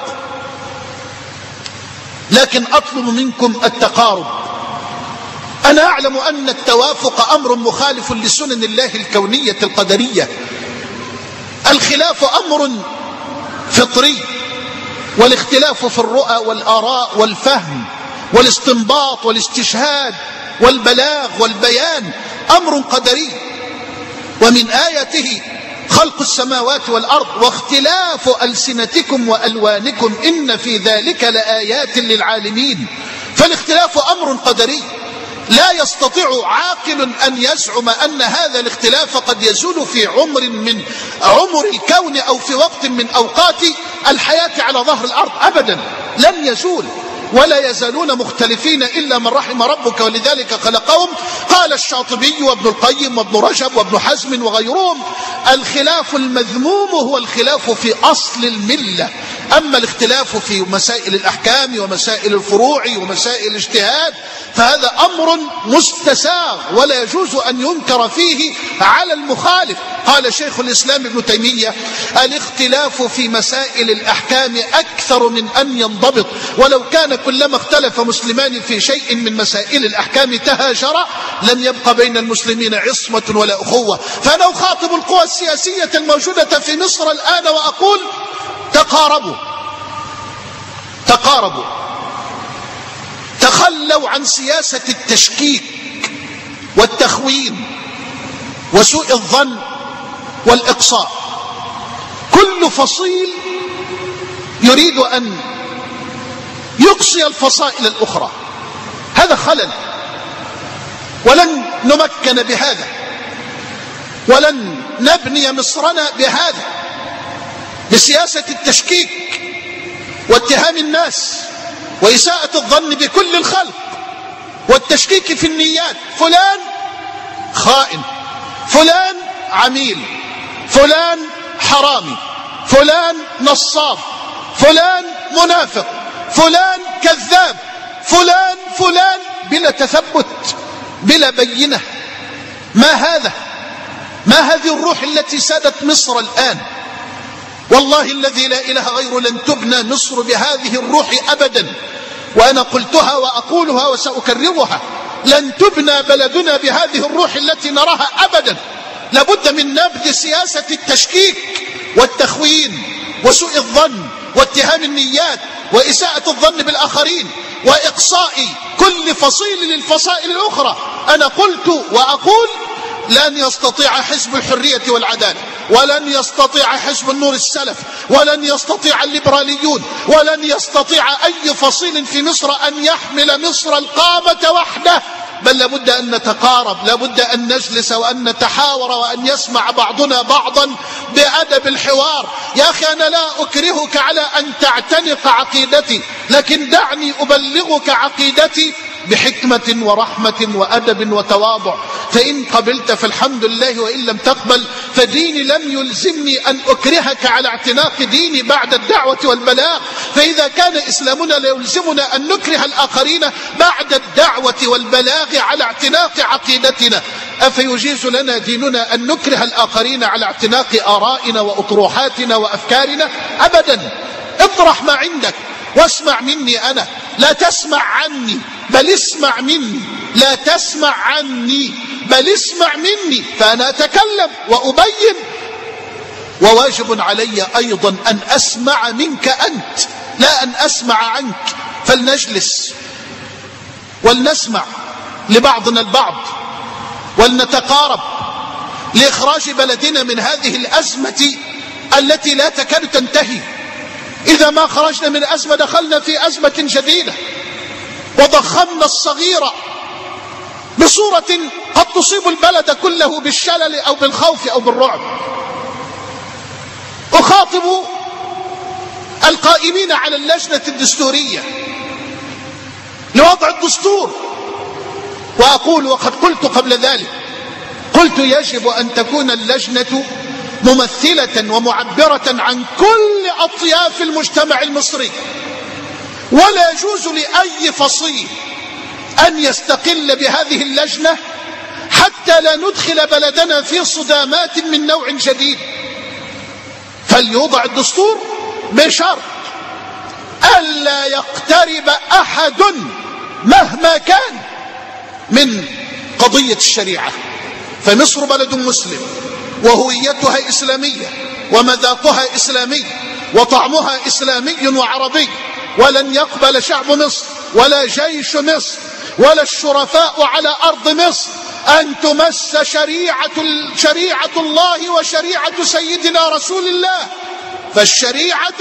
لكن أطلب منكم التقارب. أنا أعلم أن التوافق أمر مخالف لسنن الله الكونية القدرية. الخلاف أمر فطري، والاختلاف في الرؤى والآراء والفهم والاستنباط والاستشهاد والبلاغ والبيان أمر قدري. ومن آياته خلق السماوات والأرض واختلاف ألسنتكم وألوانكم إن في ذلك لآيات للعالمين. فالاختلاف أمر قدري، لا يستطيع عاقل أن يزعم أن هذا الاختلاف قد يزول في عمر من عمر الكون أو في وقت من أوقات الحياة على ظهر الأرض، أبدا لن يزول، ولا يزالون مختلفين إلا من رحم ربك ولذلك خلقهم. قال الشاطبي وابن القيم وابن رجب وابن حزم وغيرهم: الخلاف المذموم هو الخلاف في أصل الملة، أما الاختلاف في مسائل الأحكام ومسائل الفروع ومسائل الاجتهاد فهذا أمر مستساغ ولا يجوز أن ينكر فيه على المخالف. قال شيخ الإسلام ابن تيمية: الاختلاف في مسائل الأحكام أكثر من أن ينضبط، ولو كان كلما اختلف مسلمان في شيء من مسائل الأحكام تهاجرا لم يبق بين المسلمين عصمة ولا أخوة. فأنا أخاطب القوى السياسية الموجودة في مصر الآن وأقول: تقاربوا، تخلوا عن سياسة التشكيك والتخوين وسوء الظن والإقصاء. كل فصيل يريد أن يقصي الفصائل الأخرى، هذا خلل، ولن نمكن بهذا، ولن نبني مصرنا بهذا، بسياسة التشكيك واتهام الناس وإساءة الظن بكل الخلق والتشكيك في النيات. فلان خائن، فلان عميل، فلان حرامي، فلان نصاب، فلان منافق، فلان كذاب، فلان بلا تثبت، بلا بينة. ما هذا؟ ما هذه الروح التي سادت مصر الآن؟ والله الذي لا إله غيره لن تبنى مصر بهذه الروح أبدا، وأنا قلتها وأقولها وسأكررها: لن تبنى بلدنا بهذه الروح التي نراها أبدا. لابد من نبذ سياسة التشكيك والتخوين وسوء الظن واتهام النيات وإساءة الظن بالآخرين وإقصاء كل فصيل للفصائل الأخرى. أنا قلت وأقول: لن يستطيع حزب الحرية والعدالة، ولن يستطيع حزب النور السلف، ولن يستطيع الليبراليون، ولن يستطيع أي فصيل في مصر أن يحمل مصر القامة وحده، بل لابد أن نتقارب، لابد أن نجلس وأن نتحاور وأن يسمع بعضنا بعضا بأدب الحوار. يا أخي أنا لا أكرهك على أن تعتنق عقيدتي، لكن دعني أبلغك عقيدتي بحكمة ورحمة وأدب وتواضع، فإن قبلت فالحمد لله، وإن لم تقبل فديني لم يلزمني أن أكرهك على اعتناق ديني بعد الدعوة والبلاغ. فإذا كان إسلامنا ليلزمنا أن نكره الآخرين بعد الدعوة والبلاغ على اعتناق عقيدتنا، أفيجيز لنا ديننا أن نكره الآخرين على اعتناق آرائنا وأطروحاتنا وأفكارنا؟ أبدا. اطرح ما عندك واسمع مني أنا، لا تسمع عني بل اسمع مني، لا تسمع عني بل اسمع مني، فأنا أتكلم وأبين، وواجب علي أيضا أن أسمع منك أنت لا أن أسمع عنك. فلنجلس ولنسمع لبعضنا البعض ولنتقارب لإخراج بلدنا من هذه الأزمة التي لا تكاد تنتهي. إذا ما خرجنا من أزمة دخلنا في أزمة جديدة، وضخمنا الصغيرة بصورة قد تصيب البلد كله بالشلل أو بالخوف أو بالرعب. أخاطب القائمين على اللجنة الدستورية لوضع الدستور وأقول، وقد قلت قبل ذلك، قلت يجب أن تكون اللجنة ممثلة ومعبرة عن كل أطياف المجتمع المصري، ولا يجوز لأي فصيل أن يستقل بهذه اللجنة حتى لا ندخل بلدنا في صدامات من نوع جديد. فليوضع الدستور بشرط ألا يقترب أحد مهما كان من قضية الشريعة. فمصر بلد مسلم وهويتها إسلامية ومذاقها إسلامي وطعمها إسلامي وعربي، ولن يقبل شعب مصر ولا جيش مصر ولا الشرفاء على أرض مصر أن تمس شريعة الله وشريعة سيدنا رسول الله. فالشريعة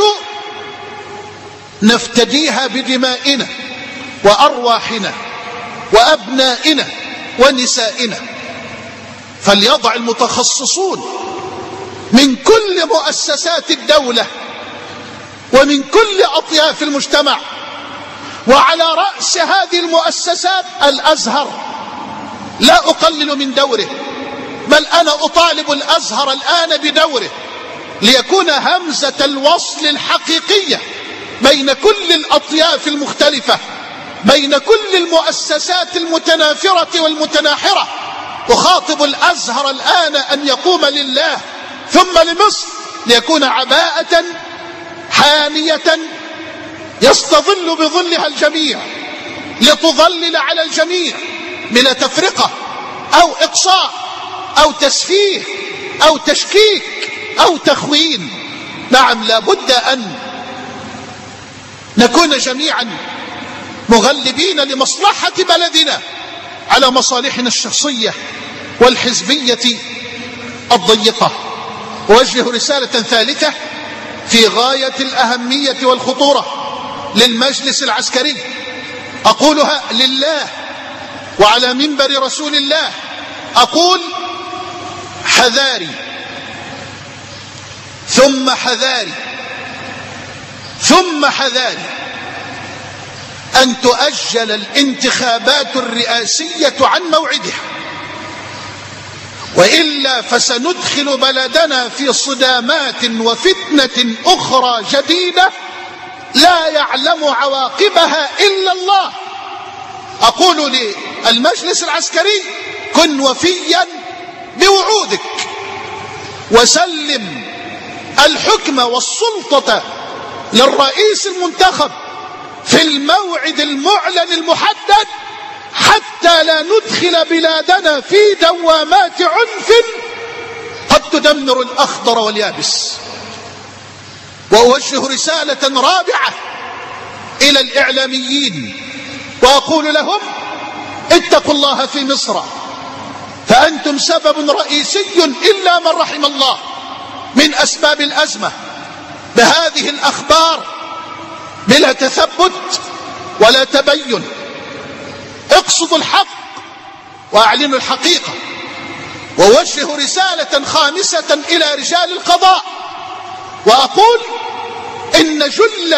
نفتديها بدمائنا وأرواحنا وأبنائنا ونسائنا. فليضع المتخصصون من كل مؤسسات الدولة ومن كل أطياف المجتمع، وعلى رأس هذه المؤسسات الأزهر. لا أقلل من دوره، بل أنا أطالب الأزهر الآن بدوره ليكون همزة الوصل الحقيقية بين كل الأطياف المختلفة، بين كل المؤسسات المتنافرة والمتناحرة. أخاطب الأزهر الآن أن يقوم لله ثم لمصر ليكون عباءة حانية يستظل بظلها الجميع، لتظلل على الجميع بلا تفرقة أو إقصاء أو تسفيه أو تشكيك أو تخوين. نعم، لا بد أن نكون جميعا مغلبين لمصلحة بلدنا على مصالحنا الشخصية والحزبية الضيقة. أوجه رسالة ثالثة في غاية الأهمية والخطورة للمجلس العسكري، أقولها لله وعلى منبر رسول الله، أقول: حذاري ثم حذاري ثم حذاري أن تؤجل الانتخابات الرئاسية عن موعدها، وإلا فسندخل بلدنا في صدامات وفتنة أخرى جديدة لا يعلم عواقبها إلا الله. أقول للمجلس العسكري: كن وفيا بوعودك، وسلم الحكم والسلطة للرئيس المنتخب في الموعد المعلن المحدد، حتى لا ندخل بلادنا في دوامات عنف قد تدمر الأخضر واليابس. وأوجه رسالة رابعة إلى الإعلاميين وأقول لهم: اتقوا الله في مصر، فأنتم سبب رئيسي إلا من رحم الله من أسباب الأزمة بهذه الأخبار بلا تثبت ولا تبين. اقصدوا الحق وأعلنوا الحقيقة. ووجه رسالة خامسة إلى رجال القضاء وأقول: إن جل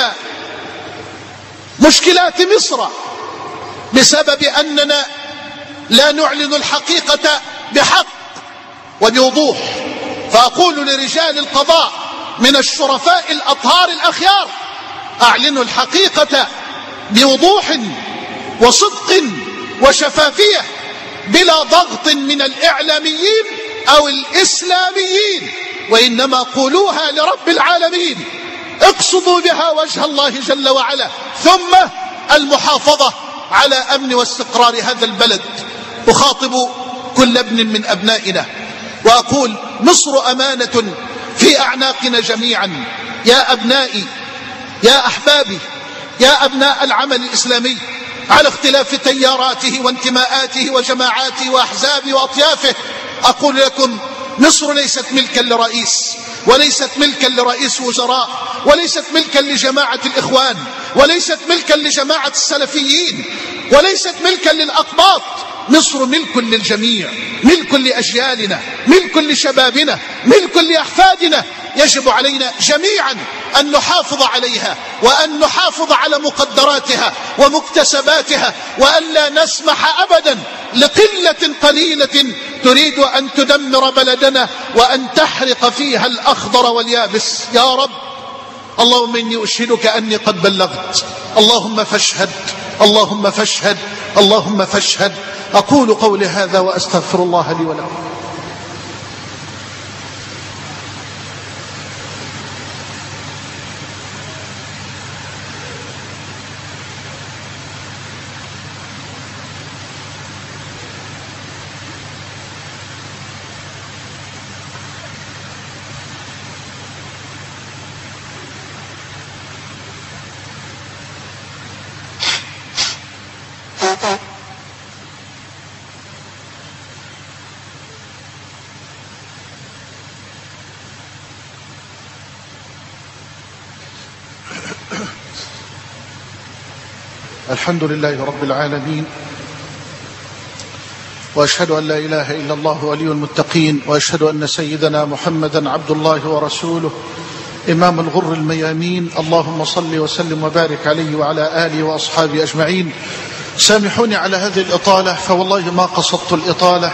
مشكلات مصر بسبب أننا لا نعلن الحقيقة بحق وبوضوح. فأقول لرجال القضاء من الشرفاء الأطهار الأخيار: أعلنوا الحقيقة بوضوح وصدق وشفافية بلا ضغط من الإعلاميين أو الإسلاميين، وإنما قولوها لرب العالمين، اقصدوا بها وجه الله جل وعلا، ثم المحافظة على أمن واستقرار هذا البلد. أخاطب كل ابن من أبنائنا وأقول: مصر أمانة في أعناقنا جميعا. يا أبنائي، يا أحبابي، يا أبناء العمل الإسلامي على اختلاف تياراته وانتماءاته وجماعاته وأحزابه وأطيافه، أقول لكم: مصر ليست ملكا لرئيس، وليست ملكا لرئيس وزراء، وليست ملكا لجماعة الإخوان، وليست ملكا لجماعة السلفيين، وليست ملكا للأقباط. مصر ملك للجميع، ملك لأجيالنا، ملك لشبابنا، ملك لأحفادنا. يجب علينا جميعا أن نحافظ عليها وأن نحافظ على مقدراتها ومكتسباتها، وأن لا نسمح أبدا لقلة قليلة تريد أن تدمر بلدنا وأن تحرق فيها الأخضر واليابس. يا رب، اللهم إني أشهدك أني قد بلغت، اللهم فاشهد، اللهم فاشهد، اللهم فاشهد. أقول قولي هذا وأستغفر الله لي ولكم. الحمد لله رب العالمين، وأشهد أن لا إله إلا الله ولي المتقين، وأشهد أن سيدنا محمدا عبد الله ورسوله إمام الغر الميامين. اللهم صل وسلم وبارك عليه وعلى آله وأصحابه أجمعين. سامحوني على هذه الإطالة، فوالله ما قصدت الإطالة،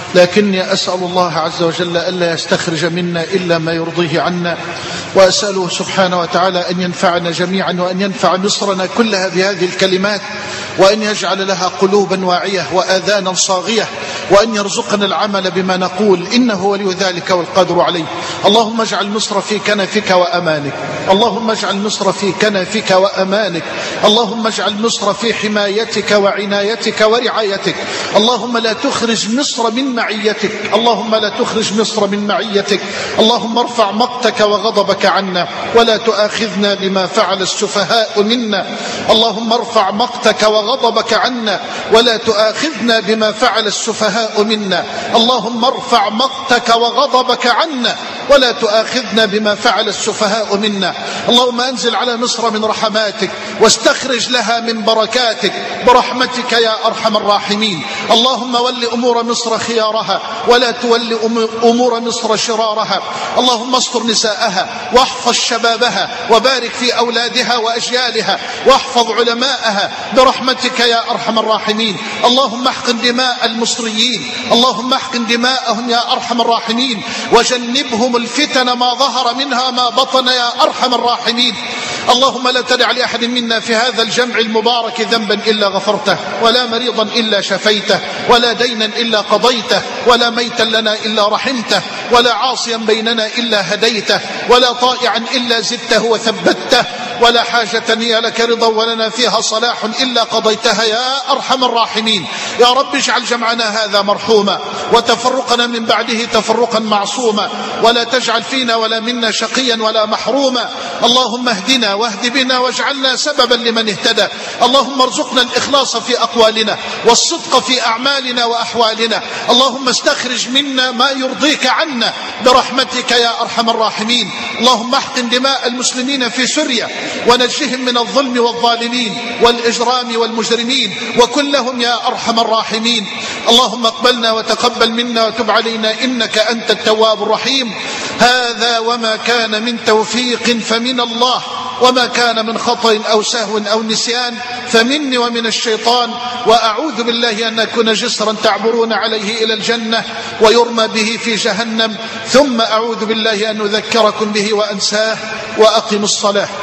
لكني أسأل الله عز وجل ألا يستخرج منا إلا ما يرضيه عنا، وأسأله سبحانه وتعالى أن ينفعنا جميعا، وأن ينفع مصرنا كلها بهذه الكلمات، وأن يجعل لها قلوبا واعية وآذانا صاغية، وأن يرزقنا العمل بما نقول، إنه ولي ذلك والقادر عليه. اللهم اجعل مصر في كنفك وأمانك، اللهم اجعل مصر في كنفك وأمانك، اللهم اجعل مصر في حمايتك وعنايتك ورعايتك. اللهم لا تخرج مصر من معيتك، اللهم لا تخرج مصر من معيتك. اللهم ارفع مقتك وغضبك عنا، ولا تؤاخذنا بما فعل السفهاء منا. اللهم ارفع مقتك وغضبك عنا، ولا تؤاخذنا بما فعل السفهاء منا. اللهم ارفع مقتك وغضبك عنا، ولا تؤاخذنا بما فعل السفهاء منا. اللهم انزل على مصر من رحماتك، واستخرج لها من بركاتك برحمتك يا أرحم الراحمين. اللهم ول أمور مصر خيارها، ولا تول أمور مصر شرارها. اللهم استر نساءها، واحفظ شبابها، وبارك في أولادها وأجيالها، واحفظ علماءها برحمتك يا أرحم الراحمين. اللهم احقن دماء المصريين، اللهم احقن دماءهم يا أرحم الراحمين، وجنبهم الفتن ما ظهر منها ما بطن يا أرحم الراحمين. اللهم لا تدع لأحد منا في هذا الجمع المبارك ذنبا إلا غفرته، ولا مريضا إلا شفيته، ولا دينا إلا قضيته، ولا ميتا لنا إلا رحمته، ولا عاصيا بيننا إلا هديته، ولا طائعا إلا زدته وثبته، ولا حاجة هي لك رضا ولنا فيها صلاح إلا قضيتها يا أرحم الراحمين. يا رب اجعل جمعنا هذا مرحوما، وتفرقنا من بعده تفرقا معصوما، ولا تجعل فينا ولا منا شقيا ولا محروما. اللهم اهدنا واهد بنا، واجعلنا سببا لمن اهتدى. اللهم ارزقنا الإخلاص في أقوالنا، والصدق في أعمالنا وأحوالنا. اللهم استخرج منا ما يرضيك عنا برحمتك يا أرحم الراحمين. اللهم احقن دماء المسلمين في سوريا، ونجهم من الظلم والظالمين والإجرام والمجرمين، وكلهم يا أرحم الراحمين. اللهم اقبلنا وتقبل منا وتب علينا، إنك أنت التواب الرحيم. هذا وما كان من توفيق فمن الله، وما كان من خطأ أو سهو أو نسيان فمني ومن الشيطان. وأعوذ بالله أن أكون جسرا تعبرون عليه إلى الجنة ويرمى به في جهنم، ثم أعوذ بالله أن أذكركم به وأنساه. وأقم الصلاة.